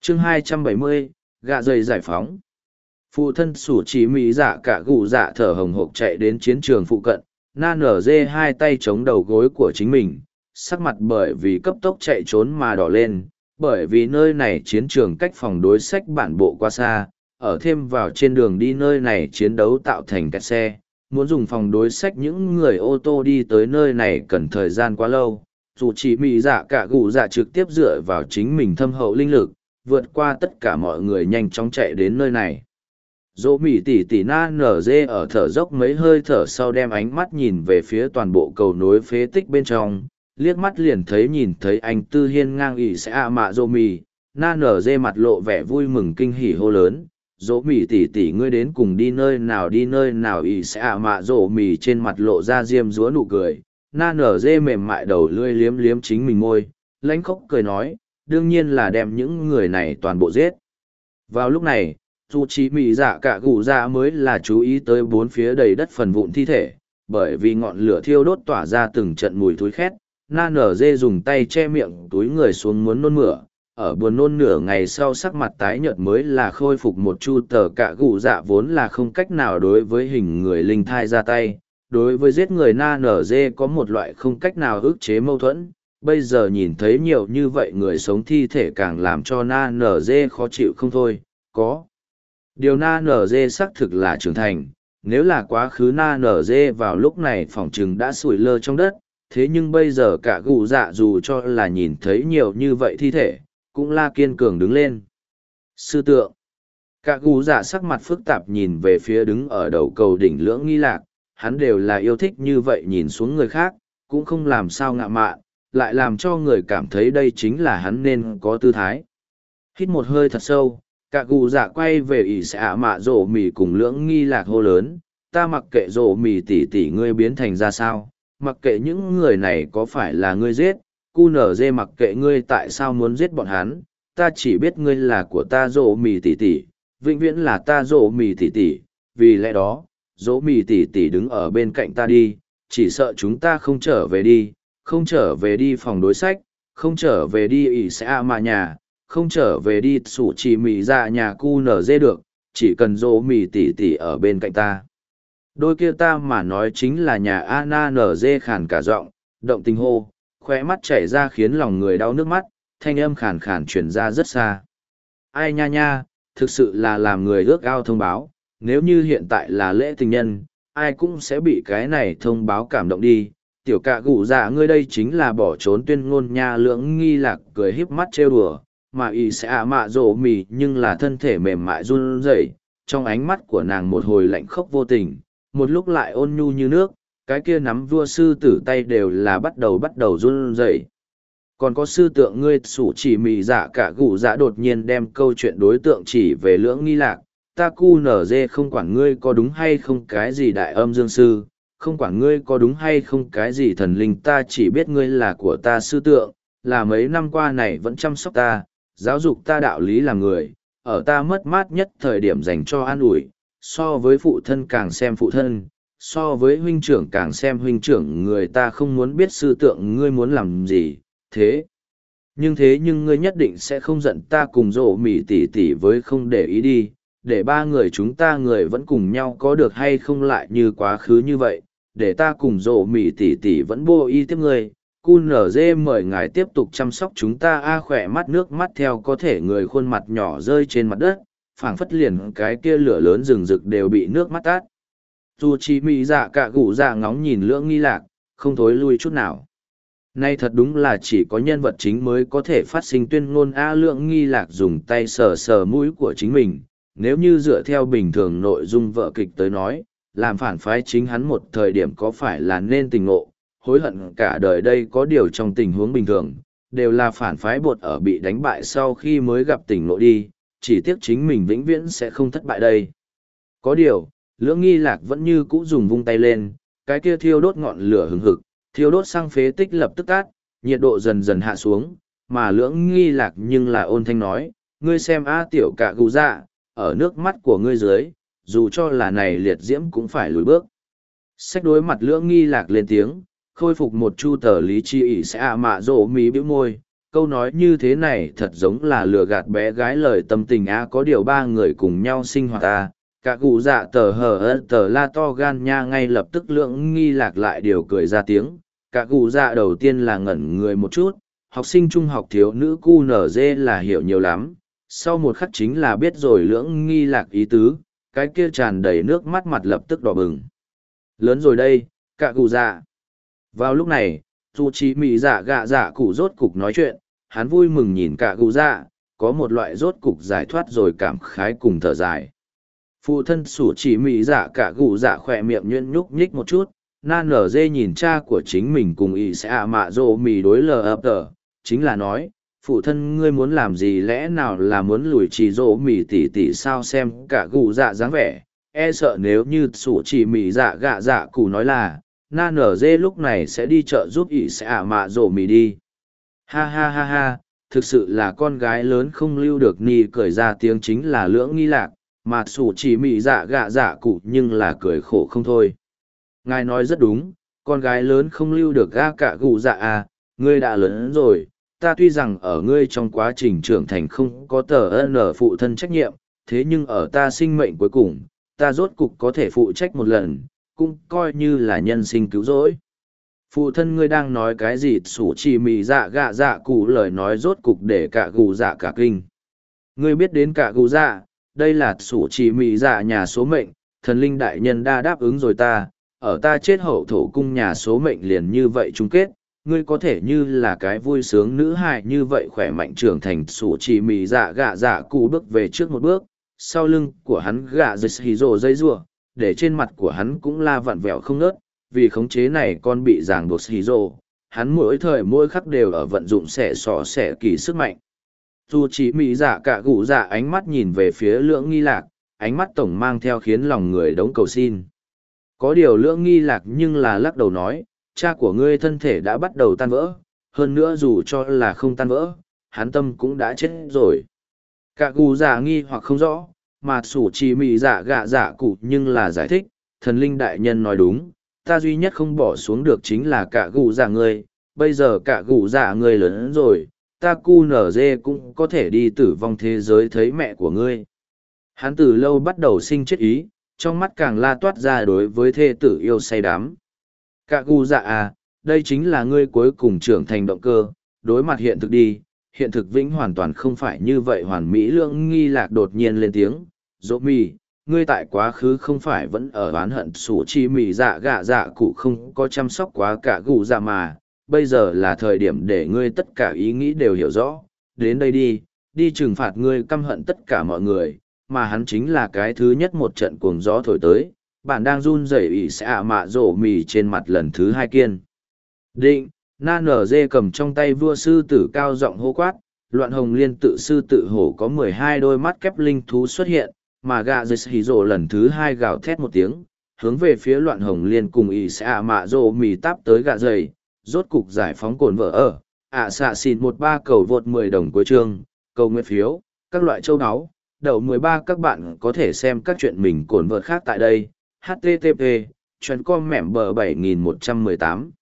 chương 270, gạ dày giải phóng. Phụ thân sủ chỉ mỹ dạ cả gù dạ thở hồng hộc chạy đến chiến trường phụ cận, na nở dê hai tay chống đầu gối của chính mình, sắc mặt bởi vì cấp tốc chạy trốn mà đỏ lên, bởi vì nơi này chiến trường cách phòng đối sách bản bộ quá xa, ở thêm vào trên đường đi nơi này chiến đấu tạo thành kẹt xe, muốn dùng phòng đối sách những người ô tô đi tới nơi này cần thời gian quá lâu. Dù chỉ mỹ dạ cả gù dạ trực tiếp dựa vào chính mình thâm hậu linh lực, vượt qua tất cả mọi người nhanh chóng chạy đến nơi này. Dỗ mỉ tỉ tỉ na nở dê ở thở dốc mấy hơi thở sau đem ánh mắt nhìn về phía toàn bộ cầu nối phế tích bên trong, liếc mắt liền nhìn thấy anh Tư Hiên ngang ỉ sẽ mạ dỗ mỉ, na nở dê mặt lộ vẻ vui mừng kinh hỉ hô lớn. Dỗ mỉ tỉ tỉ ngươi đến cùng đi nơi nào ỉ sẽ mạ dỗ mỉ trên mặt lộ ra diêm dúa nụ cười, na nở dê mềm mại đầu lươi liếm liếm chính mình môi, lãnh khóc cười nói, đương nhiên là đem những người này toàn bộ giết. Vào lúc này, dù chỉ mị dạ cả gù dạ mới là chú ý tới bốn phía đầy đất phần vụn thi thể, bởi vì ngọn lửa thiêu đốt tỏa ra từng trận mùi thối khét, na nở dê dùng tay che miệng túi người xuống muốn nôn mửa, ở buồn nôn nửa ngày sau sắc mặt tái nhợt mới là khôi phục một chu tờ cả gù dạ vốn là không cách nào đối với hình người linh thai ra tay, đối với giết người na nở dê có một loại không cách nào ức chế mâu thuẫn. Bây giờ nhìn thấy nhiều như vậy người sống thi thể càng làm cho na nở dê khó chịu không thôi, có. Điều na nở dê xác thực là trưởng thành, nếu là quá khứ na nở dê vào lúc này phỏng chừng đã sủi lơ trong đất, thế nhưng bây giờ cả gù dạ dù cho là nhìn thấy nhiều như vậy thi thể, cũng la kiên cường đứng lên. Sư tượng. Cả gù dạ sắc mặt phức tạp nhìn về phía đứng ở đầu cầu đỉnh lưỡng nghi lạc, hắn đều là yêu thích như vậy nhìn xuống người khác, cũng không làm sao ngạ mạn, lại làm cho người cảm thấy đây chính là hắn nên có tư thái. Hít một hơi thật sâu, cả gù dạ quay về ỷ xạ mạ rổ mì cùng lưỡng nghi lạc hô lớn, ta mặc kệ rổ mì tỉ tỉ ngươi biến thành ra sao, mặc kệ những người này có phải là ngươi giết, cu nở dê mặc kệ ngươi tại sao muốn giết bọn hắn, ta chỉ biết ngươi là của ta rổ mì tỉ tỉ, vĩnh viễn là ta rổ mì tỉ tỉ, vì lẽ đó, rổ mì tỉ tỉ đứng ở bên cạnh ta đi, chỉ sợ chúng ta không trở về đi, không trở về đi phòng đối sách, không trở về đi ỷ xạ mạ nhà, không trở về đi sủ chỉ mì ra nhà cu nở dê được, chỉ cần rỗ mì tỉ tỉ ở bên cạnh ta. Đôi kia ta mà nói chính là nhà Anna nở dê khàn cả giọng, động tình hô, khóe mắt chảy ra khiến lòng người đau nước mắt, thanh âm khàn khàn truyền ra rất xa. Ai nha nha, thực sự là làm người ước ao thông báo, nếu như hiện tại là lễ tình nhân, ai cũng sẽ bị cái này thông báo cảm động đi. Tiểu cạ gù dạ ngươi đây chính là bỏ trốn tuyên ngôn nha lưỡng nghi lạc cười híp mắt trêu đùa, mà y sẽ mạ rổ mì nhưng là thân thể mềm mại run rẩy, trong ánh mắt của nàng một hồi lạnh khốc vô tình, một lúc lại ôn nhu như nước, cái kia nắm vua sư tử tay đều là bắt đầu run rẩy. Còn có sư tượng ngươi sủ chỉ mì dạ cả gù dạ đột nhiên đem câu chuyện đối tượng chỉ về lưỡng nghi lạc, ta cu nở dê không quản ngươi có đúng hay không cái gì đại âm dương sư, không quản ngươi có đúng hay không cái gì thần linh, ta chỉ biết ngươi là của ta sư tượng, là mấy năm qua này vẫn chăm sóc ta, giáo dục ta đạo lý làm người, ở ta mất mát nhất thời điểm dành cho an ủi, so với phụ thân càng xem phụ thân, so với huynh trưởng càng xem huynh trưởng, người ta không muốn biết sư tượng ngươi muốn làm gì, thế nhưng ngươi nhất định sẽ không giận ta cùng rộ mỉ tỉ tỉ với không để ý đi, để ba người chúng ta người vẫn cùng nhau có được hay không lại như quá khứ như vậy, để ta cùng rộ mỉ tỉ tỉ vẫn vô y tiếp ngươi. QNZ mời ngài tiếp tục chăm sóc chúng ta khỏe mắt nước mắt theo có thể người khuôn mặt nhỏ rơi trên mặt đất, phảng phất liền cái kia lửa lớn rừng rực đều bị nước mắt tát. Dù chỉ mị dạ cả gù dạ ngóng nhìn lưỡng nghi lạc, không thối lui chút nào. Nay thật đúng là chỉ có nhân vật chính mới có thể phát sinh tuyên ngôn lưỡng nghi lạc dùng tay sờ sờ mũi của chính mình. Nếu như dựa theo bình thường nội dung vở kịch tới nói, làm phản phái chính hắn một thời điểm có phải là nên tình ngộ, hối hận cả đời đây có điều trong tình huống bình thường, đều là phản phái bột ở bị đánh bại sau khi mới gặp tỉnh ngộ đi, chỉ tiếc chính mình vĩnh viễn sẽ không thất bại đây. Có điều, lưỡng nghi lạc vẫn như cũ dùng vung tay lên, cái kia thiêu đốt ngọn lửa hừng hực, thiêu đốt sang phế tích lập tức tát, nhiệt độ dần dần hạ xuống, mà lưỡng nghi lạc nhưng là ôn thanh nói, ngươi xem tiểu cả gù dạ, ở nước mắt của ngươi dưới, dù cho là này liệt diễm cũng phải lùi bước. Sách đối mặt lưỡng nghi lạc lên tiếng, khôi phục một chu tờ lý chi ỉ sẽ mạ rộ mí bĩu môi, câu nói như thế này thật giống là lừa gạt bé gái lời tâm tình có điều ba người cùng nhau sinh hoạt cả cụ dạ tờ hờ ơ tờ la to gan nha ngay lập tức lưỡng nghi lạc lại điều cười ra tiếng. Cả cụ dạ đầu tiên là ngẩn người một chút, học sinh trung học thiếu nữ cu nở dê là hiểu nhiều lắm, sau một khắc chính là biết rồi lưỡng nghi lạc ý tứ, cái kia tràn đầy nước mắt mặt lập tức đỏ bừng. Lớn rồi đây, cả cụ dạ. Vào lúc này, dù chỉ mị dạ gạ dạ cụ rốt cục nói chuyện, hắn vui mừng nhìn cả cụ dạ, có một loại rốt cục giải thoát rồi cảm khái cùng thở dài. Phụ thân sủ chỉ mị dạ cả cụ dạ khỏe miệng nhuyễn nhúc nhích một chút, nan nở dê nhìn cha của chính mình cùng ý sẽ mạ rộ mì đối lờ ập tờ, chính là nói, phụ thân ngươi muốn làm gì lẽ nào là muốn lùi chỉ rộ mì tỉ tỉ sao xem cả cụ dạ dáng vẻ, e sợ nếu như sủ chỉ mị dạ gạ dạ cụ nói là, nan nở dê lúc này sẽ đi chợ giúp ý sẽ mạ rộ mì đi. Ha ha ha ha, thực sự là con gái lớn không lưu được ni cười ra tiếng chính là lưỡng nghi lạc, mà sủ chỉ mị dạ gạ dạ cụ nhưng là cười khổ không thôi. Ngài nói rất đúng, con gái lớn không lưu được ga cả gù dạ ngươi đã lớn rồi, ta tuy rằng ở ngươi trong quá trình trưởng thành không có tờ nở phụ thân trách nhiệm, thế nhưng ở ta sinh mệnh cuối cùng, ta rốt cục có thể phụ trách một lần, cũng coi như là nhân sinh cứu rỗi. Phụ thân ngươi đang nói cái gì sủ chỉ mì dạ gạ dạ cụ lời nói rốt cục để cả gù dạ cả kinh. Ngươi biết đến cả gù dạ, đây là sủ chỉ mì dạ nhà số mệnh, thần linh đại nhân đã đáp ứng rồi ta, ở ta chết hậu thổ cung nhà số mệnh liền như vậy chung kết, ngươi có thể như là cái vui sướng nữ hài như vậy khỏe mạnh trưởng thành sủ chỉ mì dạ gạ dạ cụ bước về trước một bước, sau lưng của hắn gạ dây hì rồ dây rùa, để trên mặt của hắn cũng la vặn vẹo không ngớt, vì khống chế này con bị ràng buộc hì rồ, hắn mỗi thời mỗi khắc đều ở vận dụng xẻ sỏ xẻ kỳ sức mạnh. Dù chỉ mì dạ cả gụ dạ ánh mắt nhìn về phía lưỡng nghi lạc, ánh mắt tổng mang theo khiến lòng người đống cầu xin. Có điều lưỡng nghi lạc nhưng là lắc đầu nói, cha của ngươi thân thể đã bắt đầu tan vỡ, hơn nữa dù cho là không tan vỡ, hắn tâm cũng đã chết rồi. Cả gù dạ nghi hoặc không rõ, mà sủ chỉ mị dạ gạ dạ cụ nhưng là giải thích, thần linh đại nhân nói đúng, ta duy nhất không bỏ xuống được chính là cả gù dạ ngươi, bây giờ cả gù dạ ngươi lớn rồi, ta cu nở dê cũng có thể đi tử vong thế giới thấy mẹ của ngươi. Hắn từ lâu bắt đầu sinh chết ý, trong mắt càng la toát ra đối với thê tử yêu say đắm. Cả gu dạ đây chính là ngươi cuối cùng trưởng thành động cơ, đối mặt hiện thực đi, hiện thực vĩnh hoàn toàn không phải như vậy hoàn mỹ. Lưỡng nghi lạc đột nhiên lên tiếng, dỗ mì, ngươi tại quá khứ không phải vẫn ở oán hận sủ chi mì dạ gạ dạ cụ không có chăm sóc quá cả gu dạ mà, bây giờ là thời điểm để ngươi tất cả ý nghĩ đều hiểu rõ, đến đây đi, đi trừng phạt ngươi căm hận tất cả mọi người, mà hắn chính là cái thứ nhất một trận cuồng gió thổi tới, bạn đang run rẩy ỉ sẽ mạ rổ mì trên mặt lần thứ hai kiên. Định, na nở dê cầm trong tay vua sư tử cao giọng hô quát, loạn hồng liên tự sư tự hổ có 12 đôi mắt kép linh thú xuất hiện, mà gạ dây hì rổ lần thứ hai gào thét một tiếng, hướng về phía loạn hồng liên cùng ỉ sẽ mạ rổ mì táp tới gạ dây, rốt cục giải phóng cồn vợ ở, xạ xịn 13 cầu vượt 10 đồng cuối chương, cầu nguyện phiếu, các loại châu áo. Đầu 13 các bạn có thể xem các chuyện mình cồn vợt khác tại đây. http://com mẻm bờ 7118